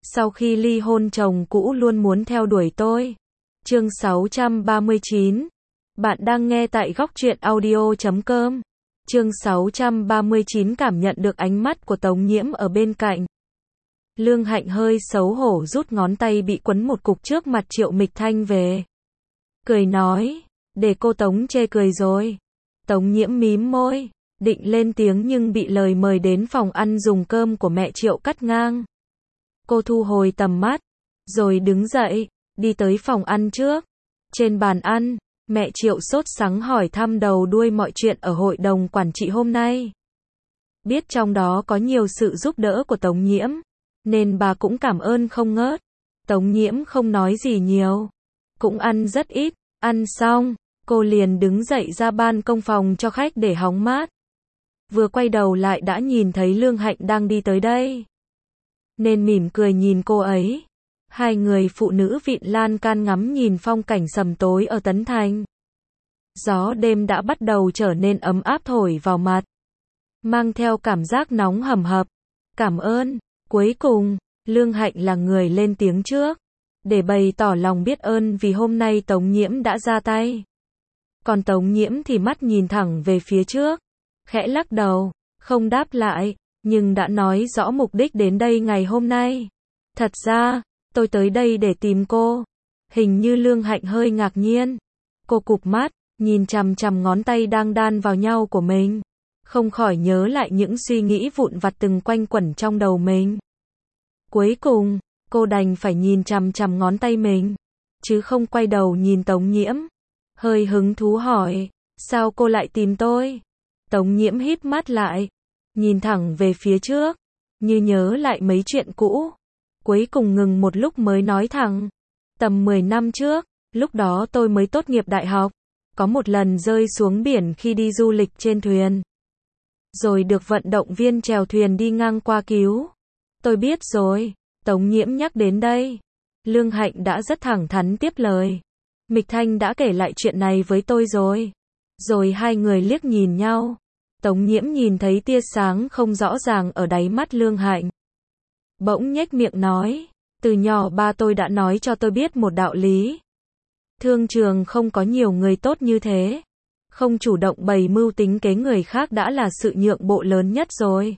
Sau khi ly hôn chồng cũ luôn muốn theo đuổi tôi. Chương 639. Bạn đang nghe tại góc truyện audio.com. Chương 639 cảm nhận được ánh mắt của Tống Nhiễm ở bên cạnh. Lương Hạnh hơi xấu hổ rút ngón tay bị quấn một cục trước mặt Triệu Mịch Thanh về. Cười nói, để cô Tống chê cười rồi. Tống Nhiễm mím môi, định lên tiếng nhưng bị lời mời đến phòng ăn dùng cơm của mẹ Triệu cắt ngang. Cô thu hồi tầm mắt, rồi đứng dậy, đi tới phòng ăn trước. Trên bàn ăn, mẹ Triệu sốt sắng hỏi thăm đầu đuôi mọi chuyện ở hội đồng quản trị hôm nay. Biết trong đó có nhiều sự giúp đỡ của Tống Nhiễm, nên bà cũng cảm ơn không ngớt. Tống Nhiễm không nói gì nhiều, cũng ăn rất ít. Ăn xong, cô liền đứng dậy ra ban công phòng cho khách để hóng mát. Vừa quay đầu lại đã nhìn thấy Lương Hạnh đang đi tới đây, nên mỉm cười nhìn cô ấy. Hai người phụ nữ vịn lan can ngắm nhìn phong cảnh sầm tối ở Tấn Thành. Gió đêm đã bắt đầu trở nên ấm áp thổi vào mặt, mang theo cảm giác nóng hầm hập. Cảm ơn. Cuối cùng, Lương Hạnh là người lên tiếng trước, để bày tỏ lòng biết ơn vì hôm nay Tống Nhiễm đã ra tay. Còn Tống Nhiễm thì mắt nhìn thẳng về phía trước, khẽ lắc đầu, không đáp lại, nhưng đã nói rõ mục đích đến đây ngày hôm nay. Thật ra, tôi tới đây để tìm cô. Hình như Lương Hạnh hơi ngạc nhiên. Cô cụp mắt, nhìn chằm chằm ngón tay đang đan vào nhau của mình, không khỏi nhớ lại những suy nghĩ vụn vặt từng quanh quẩn trong đầu mình. Cuối cùng, cô đành phải nhìn chằm chằm ngón tay mình, chứ không quay đầu nhìn Tống Nhiễm. Hơi hứng thú hỏi, sao cô lại tìm tôi? Tống Nhiễm híp mắt lại, nhìn thẳng về phía trước, như nhớ lại mấy chuyện cũ. Cuối cùng ngừng một lúc mới nói thẳng, tầm 10 năm trước, lúc đó tôi mới tốt nghiệp đại học, có một lần rơi xuống biển khi đi du lịch trên thuyền, rồi được vận động viên chèo thuyền đi ngang qua cứu. Tôi biết rồi. Tống Nhiễm nhắc đến đây, Lương Hạnh đã rất thẳng thắn tiếp lời. Mịch Thanh đã kể lại chuyện này với tôi rồi. Rồi hai người liếc nhìn nhau. Tống Nhiễm nhìn thấy tia sáng không rõ ràng ở đáy mắt Lương Hạnh, bỗng nhếch miệng nói, từ nhỏ ba tôi đã nói cho tôi biết một đạo lý. Thương trường không có nhiều người tốt như thế. Không chủ động bày mưu tính kế người khác đã là sự nhượng bộ lớn nhất rồi.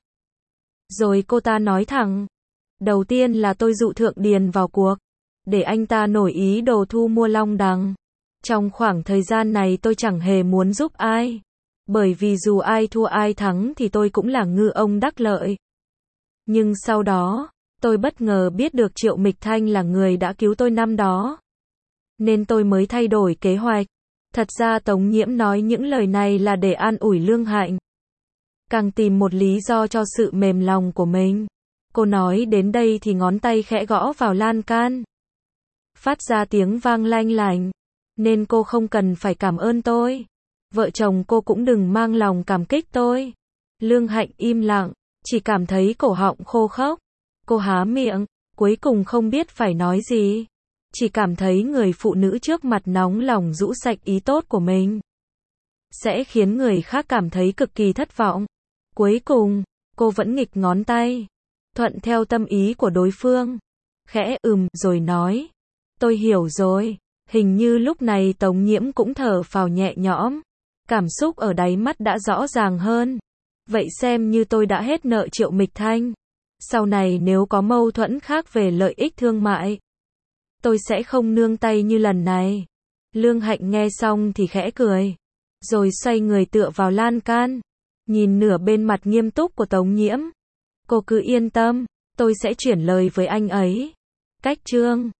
Rồi cô ta nói thẳng, đầu tiên là tôi dụ Thượng Điền vào cuộc, để anh ta nổi ý đồ thu mua Long Đằng. Trong khoảng thời gian này tôi chẳng hề muốn giúp ai, bởi vì dù ai thua ai thắng thì tôi cũng là ngư ông đắc lợi. Nhưng sau đó, tôi bất ngờ biết được Triệu Mịch Thanh là người đã cứu tôi năm đó, nên tôi mới thay đổi kế hoạch. Thật ra Tống Nhiễm nói những lời này là để an ủi Lương Hạnh, càng tìm một lý do cho sự mềm lòng của mình. Cô nói đến đây thì ngón tay khẽ gõ vào lan can, phát ra tiếng vang lanh lành, nên cô không cần phải cảm ơn tôi. Vợ chồng cô cũng đừng mang lòng cảm kích tôi. Lương Hạnh im lặng, chỉ cảm thấy cổ họng khô khốc. Cô há miệng, cuối cùng không biết phải nói gì. Chỉ cảm thấy người phụ nữ trước mặt nóng lòng rũ sạch ý tốt của mình, sẽ khiến người khác cảm thấy cực kỳ thất vọng. Cuối cùng, cô vẫn nghịch ngón tay, thuận theo tâm ý của đối phương. Khẽ rồi nói, tôi hiểu rồi. Hình như lúc này Tống Nhiễm cũng thở phào nhẹ nhõm. Cảm xúc ở đáy mắt đã rõ ràng hơn. Vậy xem như tôi đã hết nợ Triệu Mịch Thanh. Sau này nếu có mâu thuẫn khác về lợi ích thương mại, tôi sẽ không nương tay như lần này. Lương Hạnh nghe xong thì khẽ cười, rồi xoay người tựa vào lan can, nhìn nửa bên mặt nghiêm túc của Tống Nhiễm. Cô cứ yên tâm, tôi sẽ chuyển lời với anh ấy. Cách chương